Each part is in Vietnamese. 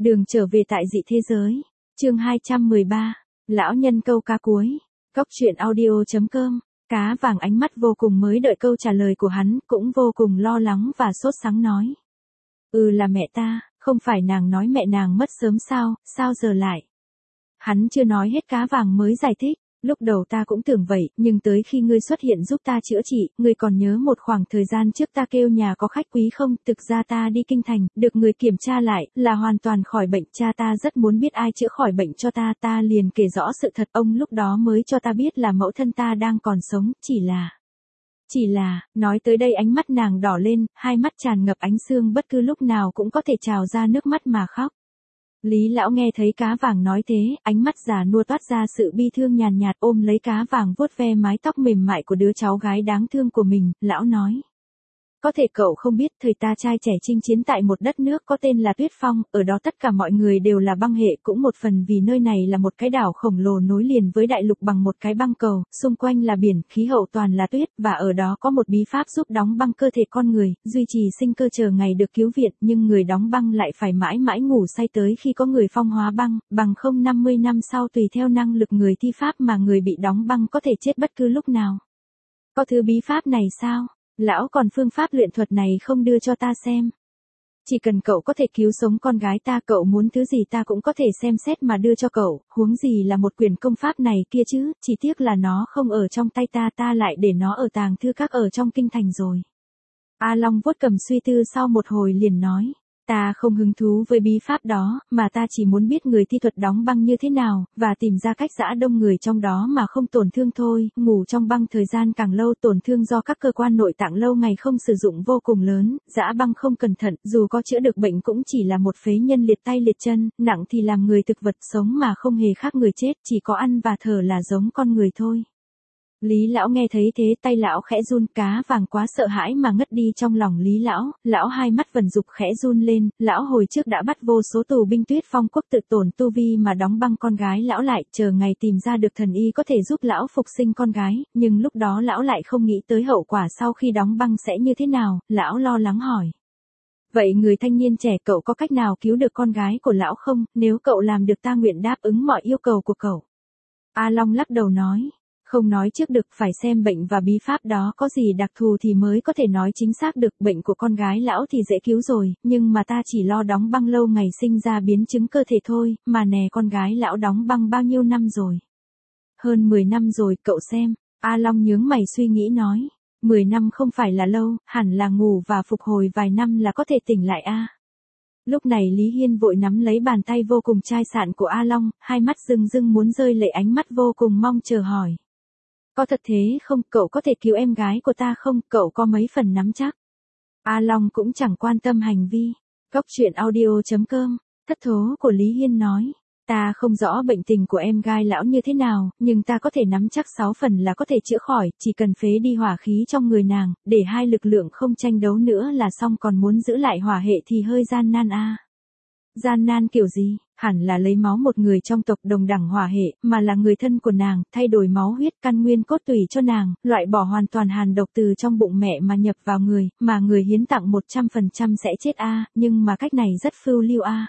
Đường trở về tại dị thế giới. Chương 213. Lão nhân câu cá cuối. Cóc truyện audio.com. Cá vàng ánh mắt vô cùng mới đợi câu trả lời của hắn, cũng vô cùng lo lắng và sốt sắng nói. Là mẹ ta, không phải nàng nói mẹ nàng mất sớm sao, sao giờ lại? Hắn chưa nói hết cá vàng mới giải thích. Lúc đầu ta cũng tưởng vậy, nhưng tới khi ngươi xuất hiện giúp ta chữa trị, ngươi còn nhớ một khoảng thời gian trước ta kêu nhà có khách quý không? Thực ra ta đi kinh thành, được người kiểm tra lại, là hoàn toàn khỏi bệnh. Cha ta rất muốn biết ai chữa khỏi bệnh cho ta, ta liền kể rõ sự thật. Ông lúc đó mới cho ta biết là mẫu thân ta đang còn sống, chỉ là, nói tới đây ánh mắt nàng đỏ lên, hai mắt tràn ngập ánh sương, bất cứ lúc nào cũng có thể trào ra nước mắt mà khóc. Lý lão nghe thấy cá vàng nói thế, ánh mắt già nua toát ra sự bi thương nhàn nhạt, ôm lấy cá vàng vuốt ve mái tóc mềm mại của đứa cháu gái đáng thương của mình, lão nói. Có thể cậu không biết, thời ta trai trẻ chinh chiến tại một đất nước có tên là Tuyết Phong, ở đó tất cả mọi người đều là băng hệ, cũng một phần vì nơi này là một cái đảo khổng lồ nối liền với đại lục bằng một cái băng cầu, xung quanh là biển, khí hậu toàn là tuyết, và ở đó có một bí pháp giúp đóng băng cơ thể con người, duy trì sinh cơ chờ ngày được cứu viện, nhưng người đóng băng lại phải mãi mãi ngủ say tới khi có người phong hóa băng, bằng không 50 năm sau tùy theo năng lực người thi pháp mà người bị đóng băng có thể chết bất cứ lúc nào. Có thứ bí pháp này sao? Lão còn phương pháp luyện thuật này không đưa cho ta xem. Chỉ cần cậu có thể cứu sống con gái ta, cậu muốn thứ gì ta cũng có thể xem xét mà đưa cho cậu, huống gì là một quyển công pháp này kia chứ, chỉ tiếc là nó không ở trong tay ta lại để nó ở tàng thư các ở trong kinh thành rồi. A Long vuốt cầm suy tư sau một hồi liền nói. Ta không hứng thú với bí pháp đó, mà ta chỉ muốn biết người thi thuật đóng băng như thế nào, và tìm ra cách giã đông người trong đó mà không tổn thương thôi. Ngủ trong băng thời gian càng lâu, tổn thương do các cơ quan nội tạng lâu ngày không sử dụng vô cùng lớn, giã băng không cẩn thận, dù có chữa được bệnh cũng chỉ là một phế nhân liệt tay liệt chân, nặng thì làm người thực vật sống mà không hề khác người chết, chỉ có ăn và thở là giống con người thôi. Lý lão nghe thấy thế, tay lão khẽ run, cá vàng quá sợ hãi mà ngất đi trong lòng Lý lão hai mắt vần dục khẽ run lên, lão hồi trước đã bắt vô số tù binh Tuyết Phong quốc tự tổn tu vi mà đóng băng con gái lão lại, chờ ngày tìm ra được thần y có thể giúp lão phục sinh con gái, nhưng lúc đó lão lại không nghĩ tới hậu quả sau khi đóng băng sẽ như thế nào, lão lo lắng hỏi. Vậy người thanh niên trẻ, cậu có cách nào cứu được con gái của lão không? Nếu cậu làm được ta nguyện đáp ứng mọi yêu cầu của cậu. A Long lắc đầu nói. Không nói trước được, phải xem bệnh và bí pháp đó có gì đặc thù thì mới có thể nói chính xác được. Bệnh của con gái lão thì dễ cứu rồi, nhưng mà ta chỉ lo đóng băng lâu ngày sinh ra biến chứng cơ thể thôi, mà nè con gái lão đóng băng bao nhiêu năm rồi? Hơn 10 năm rồi, cậu xem. A Long nhướng mày suy nghĩ nói. 10 năm không phải là lâu, hẳn là ngủ và phục hồi vài năm là có thể tỉnh lại a. Lúc này Lý Hiên vội nắm lấy bàn tay vô cùng chai sạn của A Long, hai mắt rưng rưng muốn rơi lệ, ánh mắt vô cùng mong chờ hỏi. Có thật thế không, cậu có thể cứu em gái của ta không, cậu có mấy phần nắm chắc? A Long cũng chẳng quan tâm hành vi. Cóc truyện audio.com. Thất thố của Lý Hiên nói. Ta không rõ bệnh tình của em gái lão như thế nào, nhưng ta có thể nắm chắc 6 phần là có thể chữa khỏi, chỉ cần phế đi hỏa khí trong người nàng, để hai lực lượng không tranh đấu nữa là xong, còn muốn giữ lại hỏa hệ thì hơi gian nan a. Gian nan kiểu gì? Hẳn là lấy máu một người trong tộc đồng đẳng hỏa hệ, mà là người thân của nàng, thay đổi máu huyết căn nguyên cốt tủy cho nàng, loại bỏ hoàn toàn hàn độc từ trong bụng mẹ mà nhập vào người, mà người hiến tặng 100% sẽ chết a, nhưng mà cách này rất phiêu lưu a.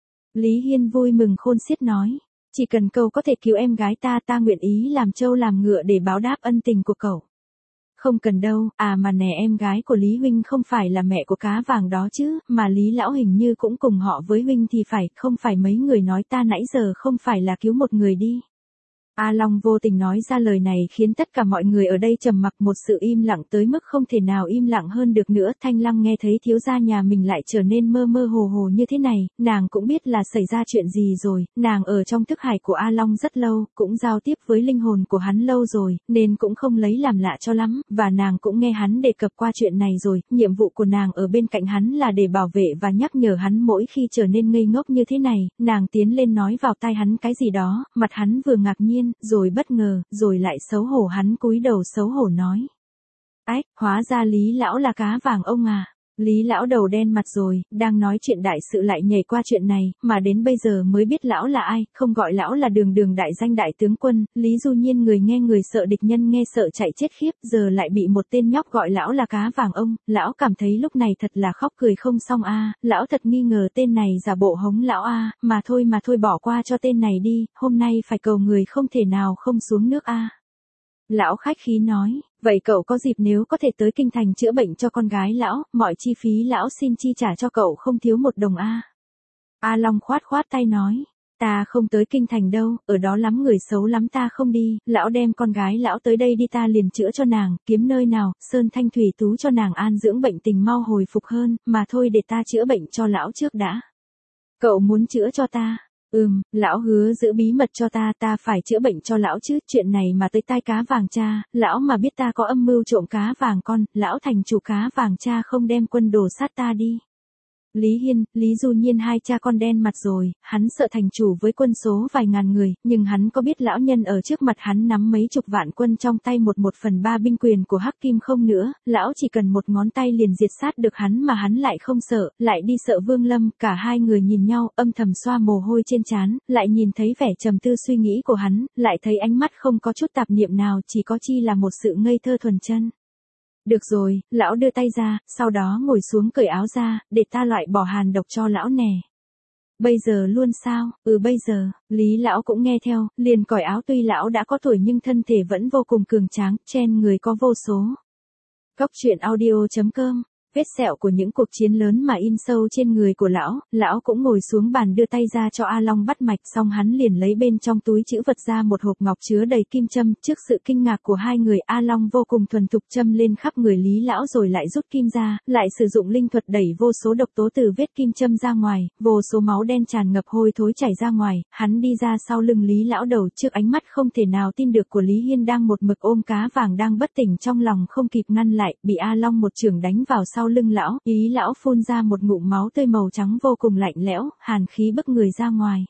Lý Hiên vui mừng khôn xiết nói, chỉ cần cậu có thể cứu em gái ta nguyện ý làm trâu làm ngựa để báo đáp ân tình của cậu. Không cần đâu, mà nè em gái của Lý huynh không phải là mẹ của cá vàng đó chứ, mà Lý lão hình như cũng cùng họ với huynh thì phải, không phải mấy người nói ta nãy giờ không phải là cứu một người đi. A Long vô tình nói ra lời này khiến tất cả mọi người ở đây trầm mặc, một sự im lặng tới mức không thể nào im lặng hơn được nữa. Thanh Lăng nghe thấy thiếu gia nhà mình lại trở nên mơ mơ hồ hồ như thế này, nàng cũng biết là xảy ra chuyện gì rồi, nàng ở trong thức hải của A Long rất lâu, cũng giao tiếp với linh hồn của hắn lâu rồi, nên cũng không lấy làm lạ cho lắm, và nàng cũng nghe hắn đề cập qua chuyện này rồi, nhiệm vụ của nàng ở bên cạnh hắn là để bảo vệ và nhắc nhở hắn mỗi khi trở nên ngây ngốc như thế này. Nàng tiến lên nói vào tai hắn cái gì đó, mặt hắn vừa ngạc nhiên, rồi bất ngờ, rồi lại xấu hổ, hắn cúi đầu xấu hổ nói. Ách, hóa ra Lý lão là cá vàng ông à. Lý lão đầu đen mặt rồi, đang nói chuyện đại sự lại nhảy qua chuyện này, mà đến bây giờ mới biết lão là ai, không gọi lão là đường đường đại danh đại tướng quân, Lý Du Nhiên người nghe người sợ địch nhân nghe sợ chạy chết khiếp, giờ lại bị một tên nhóc gọi lão là cá vàng ông, lão cảm thấy lúc này thật là khóc cười không xong a, lão thật nghi ngờ tên này giả bộ hống lão a, mà thôi bỏ qua cho tên này đi, hôm nay phải cầu người không thể nào không xuống nước a. Lão khách khí nói, vậy cậu có dịp nếu có thể tới kinh thành chữa bệnh cho con gái lão, mọi chi phí lão xin chi trả cho cậu không thiếu một đồng a. A Long khoát khoát tay nói, ta không tới kinh thành đâu, ở đó lắm người xấu lắm ta không đi, lão đem con gái lão tới đây đi ta liền chữa cho nàng, kiếm nơi nào, sơn thanh thủy tú cho nàng an dưỡng bệnh tình mau hồi phục hơn, mà thôi để ta chữa bệnh cho lão trước đã. Cậu muốn chữa cho ta? Lão hứa giữ bí mật cho ta phải chữa bệnh cho lão chứ, chuyện này mà tới tai cá vàng cha, lão mà biết ta có âm mưu trộm cá vàng con, lão thành chủ cá vàng cha không đem quân đồ sát ta đi. Lý Hiên, Lý Du Nhiên hai cha con đen mặt rồi, hắn sợ thành chủ với quân số vài ngàn người, nhưng hắn có biết lão nhân ở trước mặt hắn nắm mấy chục vạn quân trong tay 1/3 binh quyền của Hắc Kim không nữa, lão chỉ cần một ngón tay liền diệt sát được hắn mà hắn lại không sợ, lại đi sợ Vương Lâm, cả hai người nhìn nhau, âm thầm xoa mồ hôi trên trán, lại nhìn thấy vẻ trầm tư suy nghĩ của hắn, lại thấy ánh mắt không có chút tạp niệm nào, chỉ có chi là một sự ngây thơ thuần chân. Được rồi, lão đưa tay ra, sau đó ngồi xuống cởi áo ra, để ta loại bỏ hàn độc cho lão nè. Bây giờ luôn sao? Bây giờ, Lý lão cũng nghe theo, liền cởi áo tuy lão đã có tuổi nhưng thân thể vẫn vô cùng cường tráng, trên người có vô số. Góc truyện audio.com. Vết sẹo của những cuộc chiến lớn mà in sâu trên người của lão cũng ngồi xuống bàn đưa tay ra cho A Long bắt mạch xong hắn liền lấy bên trong túi trữ vật ra một hộp ngọc chứa đầy kim châm, trước sự kinh ngạc của hai người A Long vô cùng thuần thục châm lên khắp người Lý lão rồi lại rút kim ra, lại sử dụng linh thuật đẩy vô số độc tố từ vết kim châm ra ngoài, vô số máu đen tràn ngập hôi thối chảy ra ngoài, hắn đi ra sau lưng Lý lão đầu trước ánh mắt không thể nào tin được của Lý Hiên đang một mực ôm cá vàng đang bất tỉnh trong lòng không kịp ngăn lại, bị A Long một chưởng đánh vào sau lưng lão, ý lão phun ra một ngụm máu tươi màu trắng vô cùng lạnh lẽo, hàn khí bức người ra ngoài.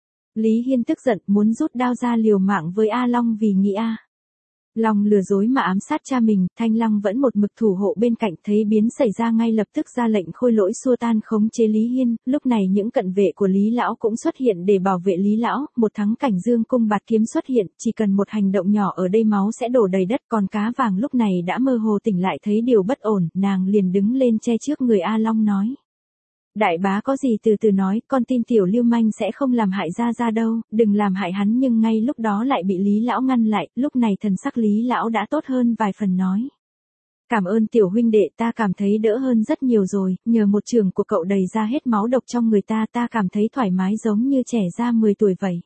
Lý Hiên tức giận muốn rút đao ra liều mạng với A Long vì nghĩ A Long lừa dối mà ám sát cha mình, Thanh Long vẫn một mực thủ hộ bên cạnh thấy biến xảy ra ngay lập tức ra lệnh khôi lỗi xua tan khống chế Lý Hiên, lúc này những cận vệ của Lý Lão cũng xuất hiện để bảo vệ Lý Lão, một thắng cảnh dương cung bạt kiếm xuất hiện, chỉ cần một hành động nhỏ ở đây máu sẽ đổ đầy đất, còn cá vàng lúc này đã mơ hồ tỉnh lại thấy điều bất ổn, nàng liền đứng lên che trước người A Long nói. Đại bá có gì từ từ nói, con tin tiểu lưu manh sẽ không làm hại ra đâu, đừng làm hại hắn nhưng ngay lúc đó lại bị Lý lão ngăn lại, lúc này thần sắc Lý lão đã tốt hơn vài phần nói. Cảm ơn tiểu huynh đệ ta cảm thấy đỡ hơn rất nhiều rồi, nhờ một trường của cậu đầy ra hết máu độc trong người ta cảm thấy thoải mái giống như trẻ ra 10 tuổi vậy.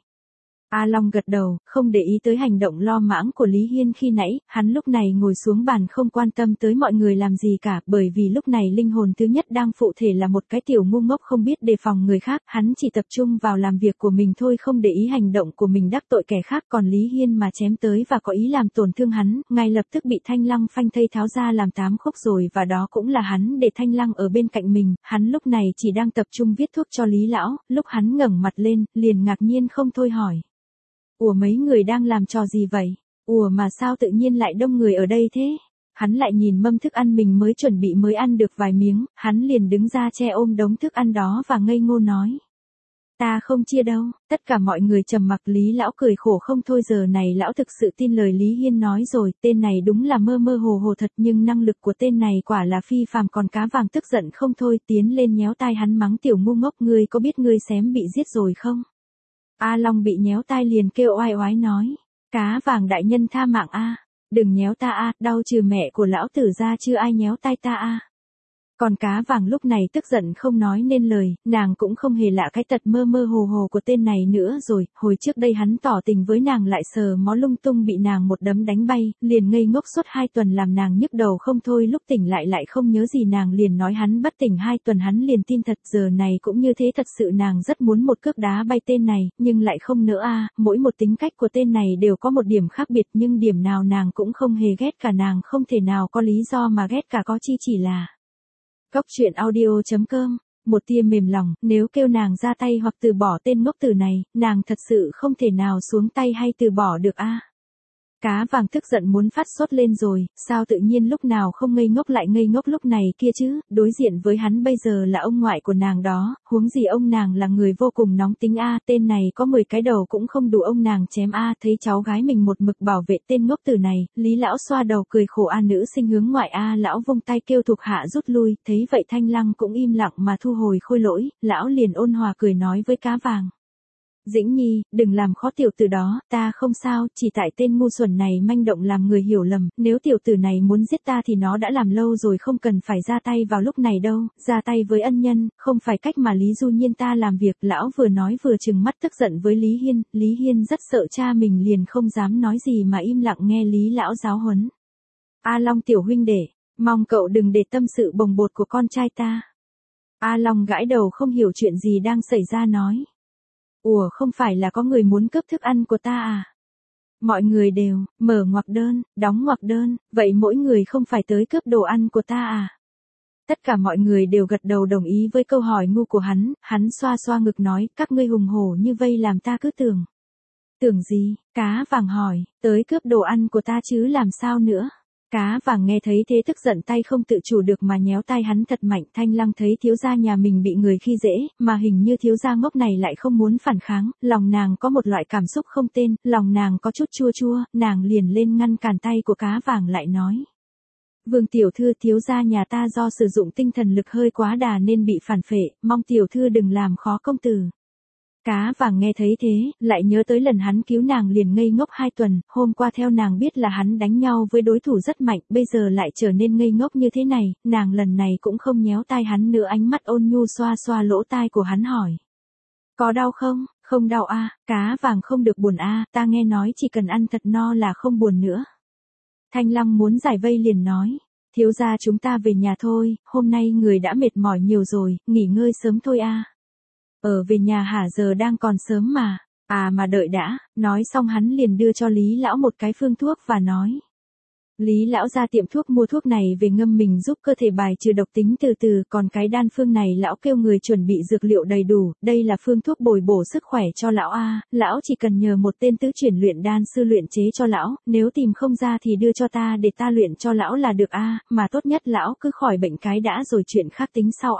A Long gật đầu, không để ý tới hành động lo mãng của Lý Hiên khi nãy, hắn lúc này ngồi xuống bàn không quan tâm tới mọi người làm gì cả, bởi vì lúc này linh hồn thứ nhất đang phụ thể là một cái tiểu ngu ngốc không biết đề phòng người khác, hắn chỉ tập trung vào làm việc của mình thôi không để ý hành động của mình đắc tội kẻ khác, còn Lý Hiên mà chém tới và có ý làm tổn thương hắn, ngay lập tức bị Thanh Lăng phanh thây tháo ra làm 8 khúc rồi và đó cũng là hắn để Thanh Lăng ở bên cạnh mình, hắn lúc này chỉ đang tập trung viết thuốc cho Lý lão, lúc hắn ngẩng mặt lên, liền ngạc nhiên không thôi hỏi. Ủa mấy người đang làm trò gì vậy? Ủa mà sao tự nhiên lại đông người ở đây thế? Hắn lại nhìn mâm thức ăn mình mới chuẩn bị mới ăn được vài miếng, hắn liền đứng ra che ôm đống thức ăn đó và ngây ngô nói. Ta không chia đâu, tất cả mọi người trầm mặc Lý lão cười khổ không thôi giờ này lão thực sự tin lời Lý Hiên nói rồi, tên này đúng là mơ mơ hồ hồ thật nhưng năng lực của tên này quả là phi phàm còn cá vàng tức giận không thôi tiến lên nhéo tai hắn mắng tiểu ngu ngốc ngươi có biết ngươi xém bị giết rồi không? A Long bị nhéo tai liền kêu oai oái nói, cá vàng đại nhân tha mạng a, đừng nhéo ta a, đau trừ mẹ của lão tử ra chưa ai nhéo tai ta a. Còn cá vàng lúc này tức giận không nói nên lời, nàng cũng không hề lạ cái tật mơ mơ hồ hồ của tên này nữa rồi, hồi trước đây hắn tỏ tình với nàng lại sờ mó lung tung bị nàng một đấm đánh bay, liền ngây ngốc suốt 2 tuần làm nàng nhức đầu không thôi lúc tỉnh lại không nhớ gì nàng liền nói hắn bất tỉnh 2 tuần hắn liền tin thật giờ này cũng như thế thật sự nàng rất muốn một cước đá bay tên này, nhưng lại không nỡ a, mỗi một tính cách của tên này đều có một điểm khác biệt nhưng điểm nào nàng cũng không hề ghét cả nàng không thể nào có lý do mà ghét cả có chi chỉ là. Góc truyện audio.com, một tia mềm lòng, nếu kêu nàng ra tay hoặc từ bỏ tên ngốc tử này, nàng thật sự không thể nào xuống tay hay từ bỏ được a. Cá vàng tức giận muốn phát sốt lên rồi, sao tự nhiên lúc nào không ngây ngốc lại ngây ngốc lúc này kia chứ, đối diện với hắn bây giờ là ông ngoại của nàng đó, huống gì ông nàng là người vô cùng nóng tính tên này có 10 cái đầu cũng không đủ ông nàng chém thấy cháu gái mình một mực bảo vệ tên ngốc tử này, Lý lão xoa đầu cười khổ nữ sinh hướng ngoại lão vung tay kêu thuộc hạ rút lui, thấy vậy Thanh Lăng cũng im lặng mà thu hồi khôi lỗi, lão liền ôn hòa cười nói với Cá vàng. Dĩnh Nhi, đừng làm khó tiểu tử đó, ta không sao, chỉ tại tên ngu xuẩn này manh động làm người hiểu lầm, nếu tiểu tử này muốn giết ta thì nó đã làm lâu rồi không cần phải ra tay vào lúc này đâu, ra tay với ân nhân, không phải cách mà Lý Du Nhiên ta làm việc, lão vừa nói vừa trừng mắt tức giận với Lý Hiên rất sợ cha mình liền không dám nói gì mà im lặng nghe Lý lão giáo huấn. A Long tiểu huynh đệ, mong cậu đừng để tâm sự bồng bột của con trai ta. A Long gãi đầu không hiểu chuyện gì đang xảy ra nói. Ủa không phải là có người muốn cướp thức ăn của ta à? Mọi người đều, mở ngoặc đơn, đóng ngoặc đơn, vậy mỗi người không phải tới cướp đồ ăn của ta à? Tất cả mọi người đều gật đầu đồng ý với câu hỏi ngu của hắn xoa xoa ngực nói, các ngươi hùng hổ như vây làm ta cứ tưởng. Tưởng gì? Cá vàng hỏi, tới cướp đồ ăn của ta chứ làm sao nữa? Cá vàng nghe thấy thế tức giận tay không tự chủ được mà nhéo tay hắn thật mạnh. Thanh Lăng thấy thiếu gia nhà mình bị người khi dễ, mà hình như thiếu gia ngốc này lại không muốn phản kháng, lòng nàng có một loại cảm xúc không tên, lòng nàng có chút chua chua, nàng liền lên ngăn cản tay của Cá vàng lại nói. Vương tiểu thư, thiếu gia nhà ta do sử dụng tinh thần lực hơi quá đà nên bị phản phệ, mong tiểu thư đừng làm khó công tử. Cá vàng nghe thấy thế, lại nhớ tới lần hắn cứu nàng liền ngây ngốc 2 tuần, hôm qua theo nàng biết là hắn đánh nhau với đối thủ rất mạnh, bây giờ lại trở nên ngây ngốc như thế này, nàng lần này cũng không nhéo tai hắn nữa, ánh mắt ôn nhu xoa xoa lỗ tai của hắn hỏi. Có đau không? Không đau Cá vàng không được buồn ta nghe nói chỉ cần ăn thật no là không buồn nữa. Thanh Lăng muốn giải vây liền nói. Thiếu gia chúng ta về nhà thôi, hôm nay người đã mệt mỏi nhiều rồi, nghỉ ngơi sớm thôi về nhà hả, giờ đang còn sớm mà. Mà đợi đã, nói xong hắn liền đưa cho Lý lão một cái phương thuốc và nói. Lý lão ra tiệm thuốc mua thuốc này về ngâm mình giúp cơ thể bài trừ độc tính từ từ, còn cái đan phương này lão kêu người chuẩn bị dược liệu đầy đủ, đây là phương thuốc bồi bổ sức khỏe cho lão lão chỉ cần nhờ một tên tứ chuyển luyện đan sư luyện chế cho lão, nếu tìm không ra thì đưa cho ta để ta luyện cho lão là được mà tốt nhất lão cứ khỏi bệnh cái đã rồi chuyện khác tính sau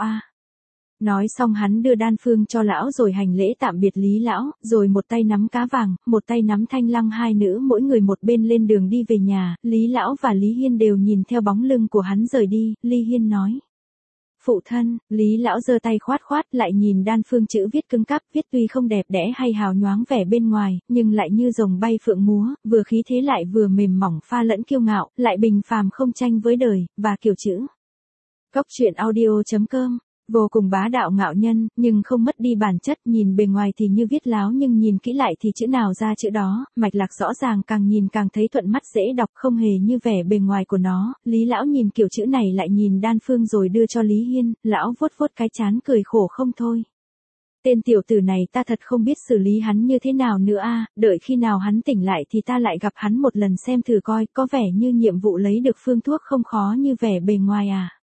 Nói xong hắn đưa đan phương cho lão rồi hành lễ tạm biệt Lý lão, rồi một tay nắm Cá vàng, một tay nắm Thanh Lăng, hai nữ mỗi người một bên lên đường đi về nhà, Lý lão và Lý Hiên đều nhìn theo bóng lưng của hắn rời đi, Lý Hiên nói. Phụ thân, Lý lão giơ tay khoát khoát lại nhìn đan phương chữ viết cứng cáp, viết tuy không đẹp đẽ hay hào nhoáng vẻ bên ngoài, nhưng lại như rồng bay phượng múa, vừa khí thế lại vừa mềm mỏng pha lẫn kiêu ngạo, lại bình phàm không tranh với đời, và kiểu chữ. Góc truyện audio.com vô cùng bá đạo ngạo nhân, nhưng không mất đi bản chất, nhìn bề ngoài thì như viết láo nhưng nhìn kỹ lại thì chữ nào ra chữ đó, mạch lạc rõ ràng, càng nhìn càng thấy thuận mắt dễ đọc, không hề như vẻ bề ngoài của nó. Lý lão nhìn kiểu chữ này lại nhìn đan phương rồi đưa cho Lý Hiên, lão vuốt vuốt cái trán cười khổ không thôi. Tên tiểu tử này ta thật không biết xử lý hắn như thế nào nữa đợi khi nào hắn tỉnh lại thì ta lại gặp hắn một lần xem thử coi, có vẻ như nhiệm vụ lấy được phương thuốc không khó như vẻ bề ngoài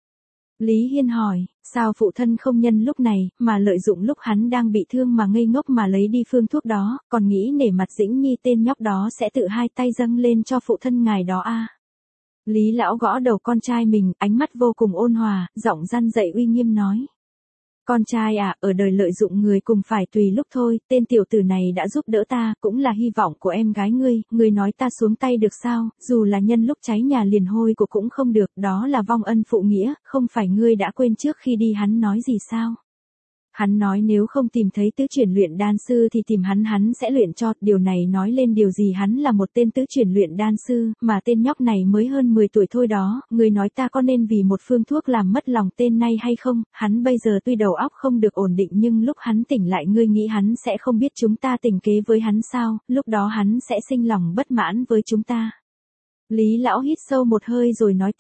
Lý Hiên hỏi, sao phụ thân không nhân lúc này, mà lợi dụng lúc hắn đang bị thương mà ngây ngốc mà lấy đi phương thuốc đó, còn nghĩ nể mặt Dĩnh Nhi tên nhóc đó sẽ tự hai tay dâng lên cho phụ thân ngài đó Lý lão gõ đầu con trai mình, ánh mắt vô cùng ôn hòa, giọng răn dậy uy nghiêm nói. Con trai ở đời lợi dụng người cùng phải tùy lúc thôi, tên tiểu tử này đã giúp đỡ ta, cũng là hy vọng của em gái ngươi nói ta xuống tay được sao, dù là nhân lúc cháy nhà liền hôi của cũng không được, đó là vong ân phụ nghĩa, không phải ngươi đã quên trước khi đi hắn nói gì sao? Hắn nói nếu không tìm thấy tứ chuyển luyện đan sư thì tìm hắn sẽ luyện cho, điều này nói lên điều gì, hắn là một tên tứ chuyển luyện đan sư, mà tên nhóc này mới hơn 10 tuổi thôi đó, người nói ta có nên vì một phương thuốc làm mất lòng tên này hay không, hắn bây giờ tuy đầu óc không được ổn định nhưng lúc hắn tỉnh lại ngươi nghĩ hắn sẽ không biết chúng ta tình kế với hắn sao, lúc đó hắn sẽ sinh lòng bất mãn với chúng ta. Lý lão hít sâu một hơi rồi nói tiếp.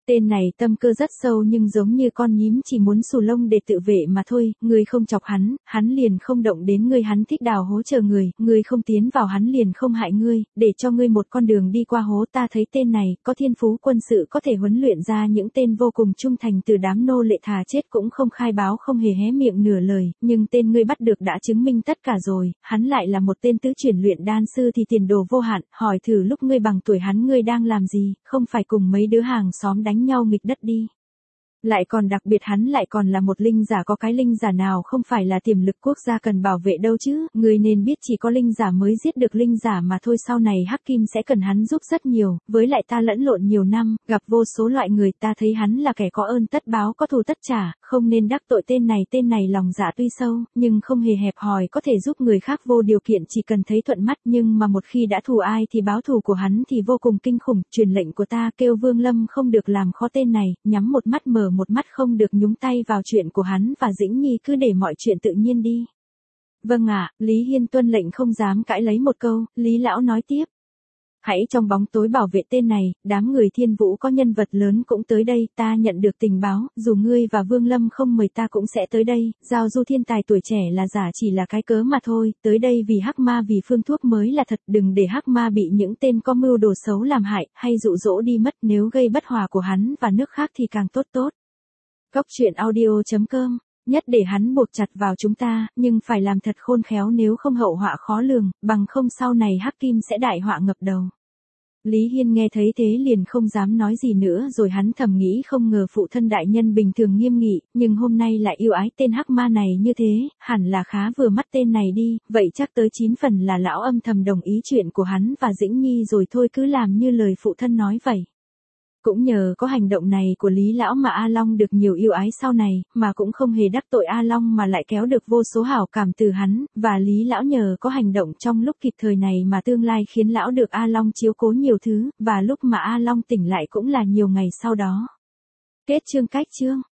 Tên này tâm cơ rất sâu nhưng giống như con nhím chỉ muốn xù lông để tự vệ mà thôi, ngươi không chọc hắn liền không động đến ngươi, hắn thích đào hố chờ người, ngươi không tiến vào hắn liền không hại ngươi, để cho ngươi một con đường đi qua hố. Ta thấy tên này, có thiên phú quân sự, có thể huấn luyện ra những tên vô cùng trung thành từ đám nô lệ, thà chết cũng không khai báo, không hề hé miệng nửa lời, nhưng tên ngươi bắt được đã chứng minh tất cả rồi, hắn lại là một tên tứ chuyển luyện đan sư thì tiền đồ vô hạn, hỏi thử lúc ngươi bằng tuổi hắn ngươi đang làm gì, không phải cùng mấy đứa hàng xóm đánh nhau nghịch đất đi. Lại còn đặc biệt hắn lại còn là một linh giả, có cái linh giả nào không phải là tiềm lực quốc gia cần bảo vệ đâu chứ, người nên biết chỉ có linh giả mới giết được linh giả mà thôi, sau này Hắc Kim sẽ cần hắn giúp rất nhiều, với lại ta lẫn lộn nhiều năm, gặp vô số loại người, ta thấy hắn là kẻ có ơn tất báo, có thù tất trả, không nên đắc tội tên này lòng dạ tuy sâu, nhưng không hề hẹp hòi, có thể giúp người khác vô điều kiện chỉ cần thấy thuận mắt, nhưng mà một khi đã thù ai thì báo thù của hắn thì vô cùng kinh khủng, truyền lệnh của ta kêu Vương Lâm không được làm khó tên này, nhắm một mắt mở một mắt, không được nhúng tay vào chuyện của hắn và Dĩnh Nhi, cứ để mọi chuyện tự nhiên đi. Vâng ạ, Lý Hiên tuân lệnh không dám cãi lấy một câu, Lý lão nói tiếp. Hãy trong bóng tối bảo vệ tên này, đám người Thiên Vũ có nhân vật lớn cũng tới đây, ta nhận được tình báo, dù ngươi và Vương Lâm không mời ta cũng sẽ tới đây, giao du thiên tài tuổi trẻ là giả chỉ là cái cớ mà thôi, tới đây vì Hắc Ma vì phương thuốc mới là thật, đừng để Hắc Ma bị những tên có mưu đồ xấu làm hại, hay dụ dỗ đi mất, nếu gây bất hòa của hắn và nước khác thì càng tốt. Cốc truyện audio.com, nhất để hắn buộc chặt vào chúng ta, nhưng phải làm thật khôn khéo nếu không hậu họa khó lường, bằng không sau này Hắc Kim sẽ đại họa ngập đầu. Lý Hiên nghe thấy thế liền không dám nói gì nữa, rồi hắn thầm nghĩ không ngờ phụ thân đại nhân bình thường nghiêm nghị, nhưng hôm nay lại yêu ái tên Hắc Ma này như thế, hẳn là khá vừa mắt tên này đi, vậy chắc tới 9 phần là lão âm thầm đồng ý chuyện của hắn và Dĩnh Nhi rồi thôi, cứ làm như lời phụ thân nói vậy. Cũng nhờ có hành động này của Lý lão mà A Long được nhiều yêu ái sau này, mà cũng không hề đắc tội A Long mà lại kéo được vô số hảo cảm từ hắn, và Lý lão nhờ có hành động trong lúc kịp thời này mà tương lai khiến lão được A Long chiếu cố nhiều thứ, và lúc mà A Long tỉnh lại cũng là nhiều ngày sau đó. Kết chương.